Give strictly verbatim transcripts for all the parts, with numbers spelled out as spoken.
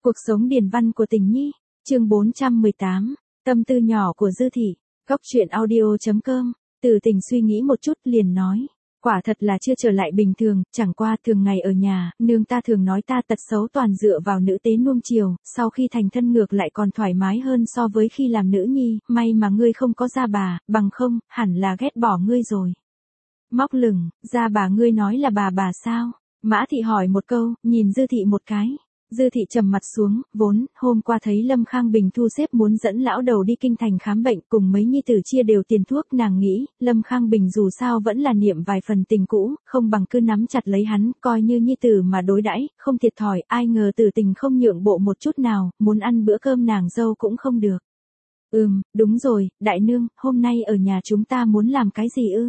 Cuộc sống điền văn của tình nhi, chương bốn trăm mười tám, tâm tư nhỏ của Dư Thị, góc truyện audio chấm com, Từ Tình suy nghĩ một chút liền nói, quả thật là chưa trở lại bình thường, chẳng qua thường ngày ở nhà, nương ta thường nói ta tật xấu toàn dựa vào nữ tế nuông chiều, sau khi thành thân ngược lại còn thoải mái hơn so với khi làm nữ nhi, may mà ngươi không có gia bà, bằng không, hẳn là ghét bỏ ngươi rồi. Móc lửng, gia bà ngươi nói là bà bà sao? Mã Thị hỏi một câu, nhìn Dư Thị một cái. Dư Thị trầm mặt xuống, vốn, hôm qua thấy Lâm Khang Bình thu xếp muốn dẫn lão đầu đi kinh thành khám bệnh cùng mấy nhi tử chia đều tiền thuốc, nàng nghĩ, Lâm Khang Bình dù sao vẫn là niệm vài phần tình cũ, không bằng cứ nắm chặt lấy hắn, coi như nhi tử mà đối đãi, không thiệt thòi, ai ngờ Tử Tình không nhượng bộ một chút nào, muốn ăn bữa cơm nàng dâu cũng không được. Ừm, đúng rồi, đại nương, hôm nay ở nhà chúng ta muốn làm cái gì ư?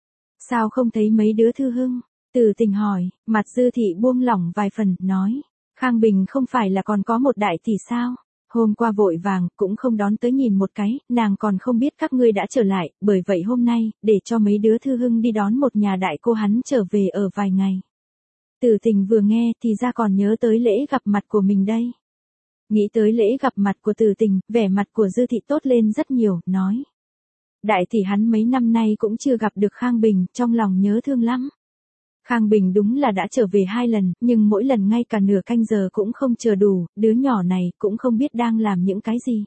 Sao không thấy mấy đứa thư hưng? Tử Tình hỏi, mặt Dư Thị buông lỏng vài phần, nói. Khang Bình không phải là còn có một đại tỷ sao? Hôm qua vội vàng, cũng không đón tới nhìn một cái, nàng còn không biết các ngươi đã trở lại, bởi vậy hôm nay, để cho mấy đứa thư hưng đi đón một nhà đại cô hắn trở về ở vài ngày. Tử Tình vừa nghe thì ra còn nhớ tới lễ gặp mặt của mình đây. Nghĩ tới lễ gặp mặt của Tử Tình, vẻ mặt của Dư Thị tốt lên rất nhiều, nói. Đại tỷ hắn mấy năm nay cũng chưa gặp được Khang Bình, trong lòng nhớ thương lắm. Khang Bình đúng là đã trở về hai lần, nhưng mỗi lần ngay cả nửa canh giờ cũng không chờ đủ, đứa nhỏ này cũng không biết đang làm những cái gì.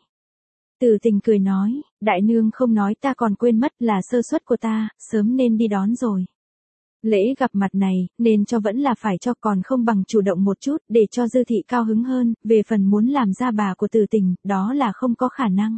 Tử Tình cười nói, đại nương không nói ta còn quên mất là sơ suất của ta, sớm nên đi đón rồi. Lễ gặp mặt này, nên cho vẫn là phải cho còn không bằng chủ động một chút, để cho Dư Thị cao hứng hơn, về phần muốn làm gia bà của Tử Tình, đó là không có khả năng.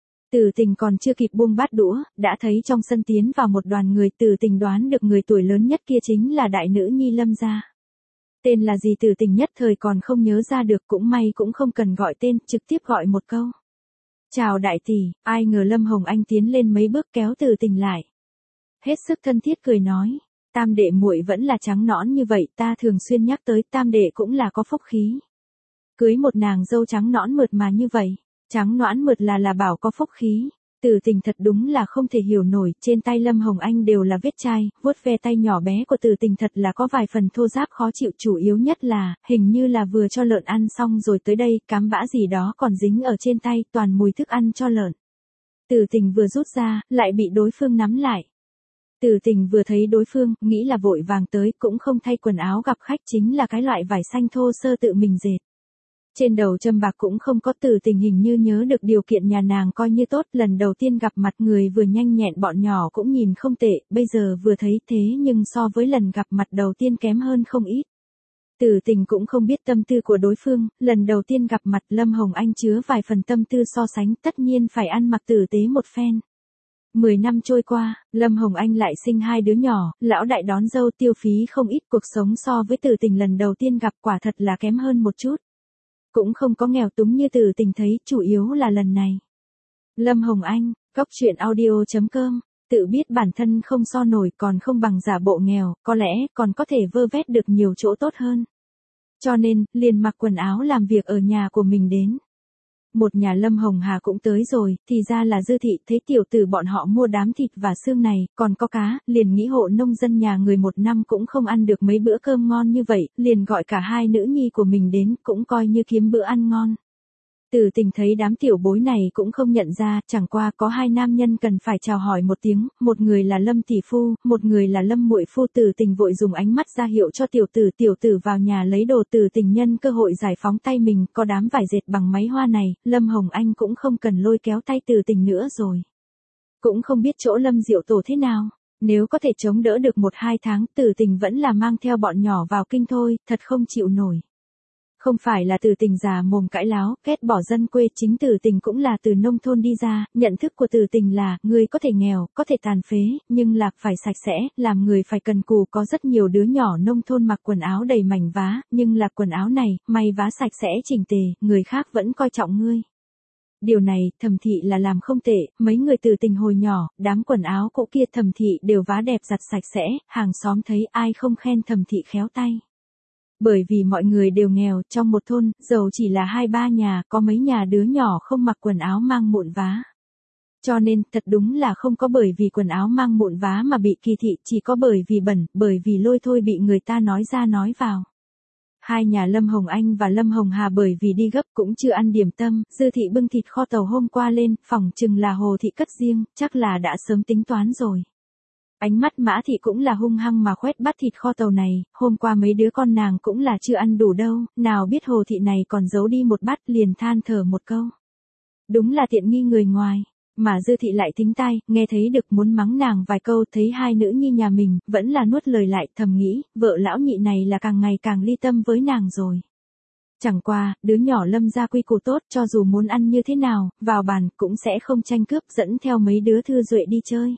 Tử Tình còn chưa kịp buông bát đũa, đã thấy trong sân tiến vào một đoàn người. Tử Tình đoán được người tuổi lớn nhất kia chính là đại nữ nhi Lâm gia. Tên là gì Tử Tình nhất thời còn không nhớ ra được, cũng may cũng không cần gọi tên, trực tiếp gọi một câu. Chào đại tỷ, ai ngờ Lâm Hồng Anh tiến lên mấy bước kéo Tử Tình lại. Hết sức thân thiết cười nói, tam đệ muội vẫn là trắng nõn như vậy, ta thường xuyên nhắc tới tam đệ cũng là có phúc khí. Cưới một nàng dâu trắng nõn mượt mà như vậy. Trắng nõn mượt là là bảo có phúc khí. Tử Tình thật đúng là không thể hiểu nổi, trên tay Lâm Hồng Anh đều là vết chai, vuốt ve tay nhỏ bé của Tử Tình thật là có vài phần thô ráp khó chịu, chủ yếu nhất là, hình như là vừa cho lợn ăn xong rồi tới đây, cám bã gì đó còn dính ở trên tay, toàn mùi thức ăn cho lợn. Tử Tình vừa rút ra, lại bị đối phương nắm lại. Tử Tình vừa thấy đối phương, nghĩ là vội vàng tới, cũng không thay quần áo gặp khách, chính là cái loại vải xanh thô sơ tự mình dệt. Trên đầu châm bạc cũng không có. Tử Tình hình như nhớ được điều kiện nhà nàng coi như tốt, lần đầu tiên gặp mặt người vừa nhanh nhẹn bọn nhỏ cũng nhìn không tệ, bây giờ vừa thấy thế nhưng so với lần gặp mặt đầu tiên kém hơn không ít. Tử Tình cũng không biết tâm tư của đối phương, lần đầu tiên gặp mặt Lâm Hồng Anh chứa vài phần tâm tư so sánh, tất nhiên phải ăn mặc tử tế một phen. Mười năm trôi qua, Lâm Hồng Anh lại sinh hai đứa nhỏ, lão đại đón dâu tiêu phí không ít, cuộc sống so với Tử Tình lần đầu tiên gặp quả thật là kém hơn một chút. Cũng không có nghèo túng như Tử Tình thấy, chủ yếu là lần này. Lâm Hồng Anh, góc truyện audio chấm com, tự biết bản thân không so nổi còn không bằng giả bộ nghèo, có lẽ còn có thể vơ vét được nhiều chỗ tốt hơn. Cho nên, liền mặc quần áo làm việc ở nhà của mình đến. Một nhà Lâm Hồng Hà cũng tới rồi, thì ra là Dư Thị, thấy tiểu tử bọn họ mua đám thịt và xương này, còn có cá, liền nghĩ hộ nông dân nhà người một năm cũng không ăn được mấy bữa cơm ngon như vậy, liền gọi cả hai nữ nhi của mình đến, cũng coi như kiếm bữa ăn ngon. Tử Tình thấy đám tiểu bối này cũng không nhận ra, chẳng qua có hai nam nhân cần phải chào hỏi một tiếng, một người là Lâm tỷ phu, một người là Lâm muội phu. Tử Tình vội dùng ánh mắt ra hiệu cho tiểu tử, tiểu tử vào nhà lấy đồ. Tử Tình nhân cơ hội giải phóng tay mình, có đám vải dệt bằng máy hoa này, Lâm Hồng Anh cũng không cần lôi kéo tay Tử Tình nữa rồi. Cũng không biết chỗ Lâm Diệu Tổ thế nào, nếu có thể chống đỡ được một hai tháng, Tử Tình vẫn là mang theo bọn nhỏ vào kinh thôi, thật không chịu nổi. Không phải là Tử Tình già mồm cãi láo, ghét bỏ dân quê, chính Tử Tình cũng là từ nông thôn đi ra, nhận thức của Tử Tình là, người có thể nghèo, có thể tàn phế, nhưng là phải sạch sẽ, làm người phải cần cù. Có rất nhiều đứa nhỏ nông thôn mặc quần áo đầy mảnh vá, nhưng là quần áo này, may vá sạch sẽ chỉnh tề, người khác vẫn coi trọng ngươi. Điều này, Thẩm Thị là làm không tệ, mấy người Tử Tình hồi nhỏ, đám quần áo cũ kia Thẩm Thị đều vá đẹp giặt sạch sẽ, hàng xóm thấy ai không khen Thẩm Thị khéo tay. Bởi vì mọi người đều nghèo, trong một thôn, giàu chỉ là hai ba nhà, có mấy nhà đứa nhỏ không mặc quần áo mang mụn vá. Cho nên, thật đúng là không có bởi vì quần áo mang mụn vá mà bị kỳ thị, chỉ có bởi vì bẩn, bởi vì lôi thôi bị người ta nói ra nói vào. hai nhà Lâm Hồng Anh và Lâm Hồng Hà bởi vì đi gấp cũng chưa ăn điểm tâm, Dư thị bưng thịt kho tàu hôm qua lên, phỏng chừng là Hồ thị cất riêng, chắc là đã sớm tính toán rồi. Ánh mắt Mã thị cũng là hung hăng mà khoét bát thịt kho tàu này, hôm qua mấy đứa con nàng cũng là chưa ăn đủ đâu, nào biết Hồ thị này còn giấu đi một bát, liền than thở một câu. Đúng là tiện nghi người ngoài. Mà Dư thị lại thính tai, nghe thấy được muốn mắng nàng vài câu, thấy hai nữ nhi nhà mình, vẫn là nuốt lời lại, thầm nghĩ, vợ lão nhị này là càng ngày càng ly tâm với nàng rồi. Chẳng qua, đứa nhỏ Lâm gia quy củ tốt, cho dù muốn ăn như thế nào, vào bàn cũng sẽ không tranh cướp, dẫn theo mấy đứa thư duệ đi chơi.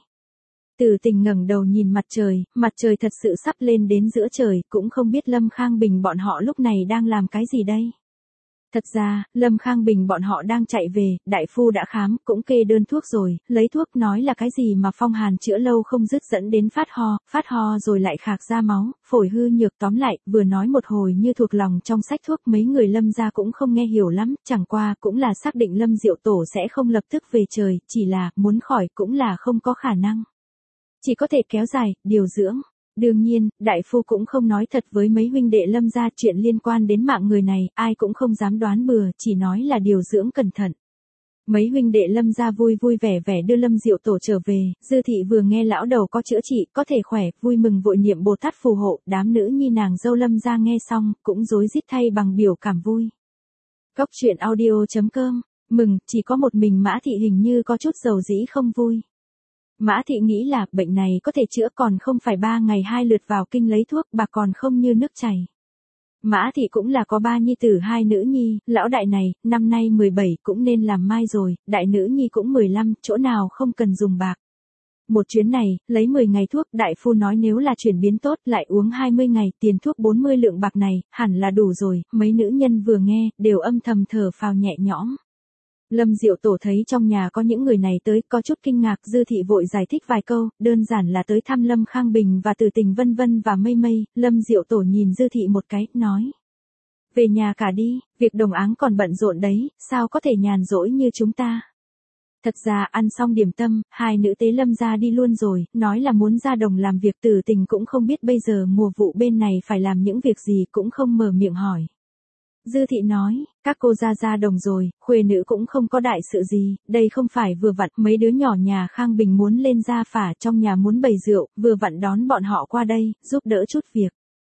Từ Tình ngẩng đầu nhìn mặt trời, mặt trời thật sự sắp lên đến giữa trời, cũng không biết Lâm Khang Bình bọn họ lúc này đang làm cái gì đây. Thật ra, Lâm Khang Bình bọn họ đang chạy về, đại phu đã khám, cũng kê đơn thuốc rồi, lấy thuốc nói là cái gì mà phong hàn chữa lâu không dứt dẫn đến phát ho, phát ho rồi lại khạc ra máu, phổi hư nhược, tóm lại, vừa nói một hồi như thuộc lòng trong sách thuốc, mấy người Lâm gia cũng không nghe hiểu lắm, chẳng qua cũng là xác định Lâm Diệu Tổ sẽ không lập tức về trời, chỉ là muốn khỏi cũng là không có khả năng. Chỉ có thể kéo dài, điều dưỡng. Đương nhiên, đại phu cũng không nói thật với mấy huynh đệ Lâm gia chuyện liên quan đến mạng người này, ai cũng không dám đoán bừa, chỉ nói là điều dưỡng cẩn thận. Mấy huynh đệ Lâm gia vui vui vẻ vẻ đưa Lâm Diệu Tổ trở về, Dư thị vừa nghe lão đầu có chữa trị, có thể khỏe, vui mừng vội niệm Bồ Tát phù hộ, đám nữ nhi nàng dâu Lâm gia nghe xong, cũng rối rít thay bằng biểu cảm vui. Cốc truyện audio chấm com, mừng, chỉ có một mình Mã thị hình như có chút dầu dĩ không vui. Mã thị nghĩ là bệnh này có thể chữa, còn không phải ba ngày hai lượt vào kinh lấy thuốc, bà còn không như nước chảy. Mã thị cũng là có ba nhi tử hai nữ nhi, lão đại này, năm nay mười bảy cũng nên làm mai rồi, đại nữ nhi cũng mười lăm, chỗ nào không cần dùng bạc. Một chuyến này, lấy mười ngày thuốc, đại phu nói nếu là chuyển biến tốt lại uống hai mươi ngày, tiền thuốc bốn mươi lượng bạc này, hẳn là đủ rồi, mấy nữ nhân vừa nghe, đều âm thầm thở phào nhẹ nhõm. Lâm Diệu Tổ thấy trong nhà có những người này tới, có chút kinh ngạc, Dư thị vội giải thích vài câu, đơn giản là tới thăm Lâm Khang Bình và Từ Tình vân vân và mây mây, Lâm Diệu Tổ nhìn Dư thị một cái, nói. Về nhà cả đi, việc đồng áng còn bận rộn đấy, sao có thể nhàn rỗi như chúng ta. Thật ra ăn xong điểm tâm, hai nữ tế Lâm ra đi luôn rồi, nói là muốn ra đồng làm việc. Từ Tình cũng không biết bây giờ mùa vụ bên này phải làm những việc gì, cũng không mở miệng hỏi. Dư thị nói, các cô ra ra đồng rồi, khuê nữ cũng không có đại sự gì, đây không phải vừa vặn mấy đứa nhỏ nhà Khang Bình muốn lên gia phả, trong nhà muốn bày rượu, vừa vặn đón bọn họ qua đây, giúp đỡ chút việc.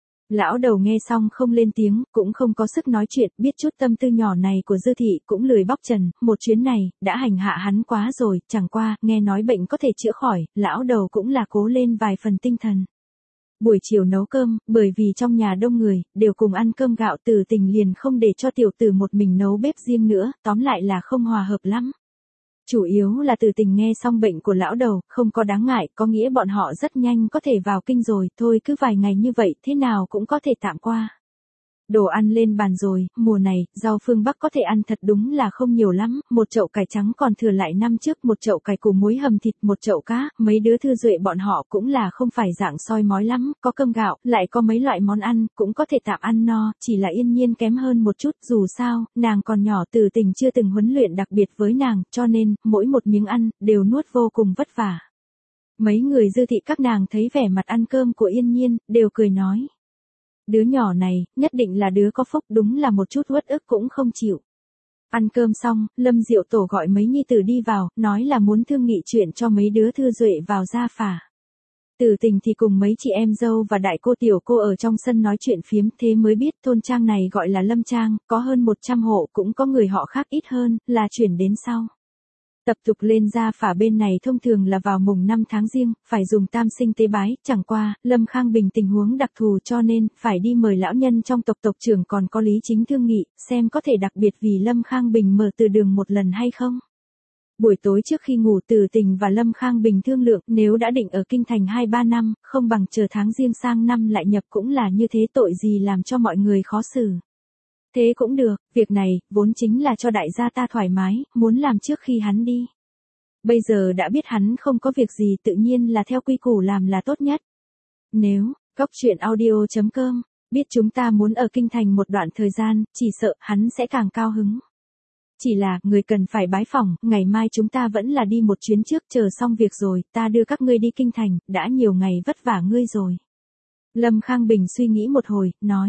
Lão đầu nghe xong không lên tiếng, cũng không có sức nói chuyện, biết chút tâm tư nhỏ này của Dư thị, cũng lười bóc trần, một chuyến này, đã hành hạ hắn quá rồi, chẳng qua, nghe nói bệnh có thể chữa khỏi, lão đầu cũng là cố lên vài phần tinh thần. Buổi chiều nấu cơm, bởi vì trong nhà đông người, đều cùng ăn cơm gạo. Từ Tình liền không để cho tiểu tử một mình nấu bếp riêng nữa, tóm lại là không hòa hợp lắm. Chủ yếu là Từ Tình nghe xong bệnh của lão đầu, không có đáng ngại, có nghĩa bọn họ rất nhanh có thể vào kinh rồi, thôi cứ vài ngày như vậy, thế nào cũng có thể tạm qua. Đồ ăn lên bàn rồi, mùa này, rau phương Bắc có thể ăn thật đúng là không nhiều lắm, một chậu cải trắng còn thừa lại năm trước, một chậu cải củ muối hầm thịt, một chậu cá, mấy đứa thư duệ bọn họ cũng là không phải dạng soi mói lắm, có cơm gạo, lại có mấy loại món ăn, cũng có thể tạm ăn no, chỉ là Yên Nhiên kém hơn một chút, dù sao, nàng còn nhỏ. Từ Tình chưa từng huấn luyện đặc biệt với nàng, cho nên, mỗi một miếng ăn, đều nuốt vô cùng vất vả. Mấy người Dư thị các nàng thấy vẻ mặt ăn cơm của Yên Nhiên, đều cười nói. Đứa nhỏ này, nhất định là đứa có phúc, đúng là một chút uất ức cũng không chịu. Ăn cơm xong, Lâm Diệu Tổ gọi mấy nhi tử đi vào, nói là muốn thương nghị chuyện cho mấy đứa thư duệ vào gia phả. Từ Tình thì cùng mấy chị em dâu và đại cô tiểu cô ở trong sân nói chuyện phiếm, thế mới biết thôn trang này gọi là Lâm Trang, có hơn một trăm hộ, cũng có người họ khác ít hơn, là chuyển đến sau. Tập tục lên gia phả bên này thông thường là vào mùng năm tháng Giêng, phải dùng tam sinh tế bái, chẳng qua, Lâm Khang Bình tình huống đặc thù cho nên, phải đi mời lão nhân trong tộc tộc trưởng còn có Lý Chính thương nghị, xem có thể đặc biệt vì Lâm Khang Bình mở từ đường một lần hay không. Buổi tối trước khi ngủ, Từ Tình và Lâm Khang Bình thương lượng, nếu đã định ở kinh thành hai ba năm, không bằng chờ tháng Giêng sang năm lại nhập, cũng là như thế, tội gì làm cho mọi người khó xử. Thế cũng được, việc này, vốn chính là cho đại gia ta thoải mái, muốn làm trước khi hắn đi. Bây giờ đã biết hắn không có việc gì, tự nhiên là theo quy củ làm là tốt nhất. Nếu, cốc truyện audio chấm com, biết chúng ta muốn ở kinh thành một đoạn thời gian, chỉ sợ hắn sẽ càng cao hứng. Chỉ là, người cần phải bái phỏng, ngày mai chúng ta vẫn là đi một chuyến trước, chờ xong việc rồi, ta đưa các ngươi đi kinh thành, đã nhiều ngày vất vả ngươi rồi. Lâm Khang Bình suy nghĩ một hồi, nói.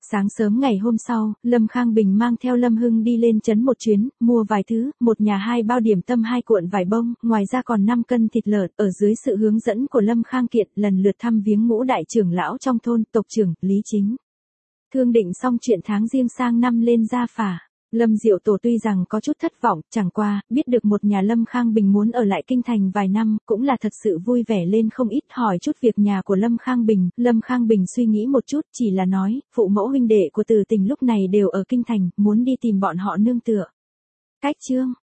Sáng sớm ngày hôm sau, Lâm Khang Bình mang theo Lâm Hưng đi lên trấn một chuyến, mua vài thứ, một nhà hai bao điểm tâm hai cuộn vải bông, ngoài ra còn năm cân thịt lợn, ở dưới sự hướng dẫn của Lâm Khang Kiện, lần lượt thăm viếng ngũ đại trưởng lão trong thôn, tộc trưởng, Lý Chính. Thương định xong chuyện tháng riêng sang năm lên gia phả. Lâm Diệu Tổ tuy rằng có chút thất vọng, chẳng qua, biết được một nhà Lâm Khang Bình muốn ở lại kinh thành vài năm, cũng là thật sự vui vẻ lên không ít, hỏi chút việc nhà của Lâm Khang Bình. Lâm Khang Bình suy nghĩ một chút, chỉ là nói, phụ mẫu huynh đệ của Từ Tình lúc này đều ở kinh thành, muốn đi tìm bọn họ nương tựa. Cách chương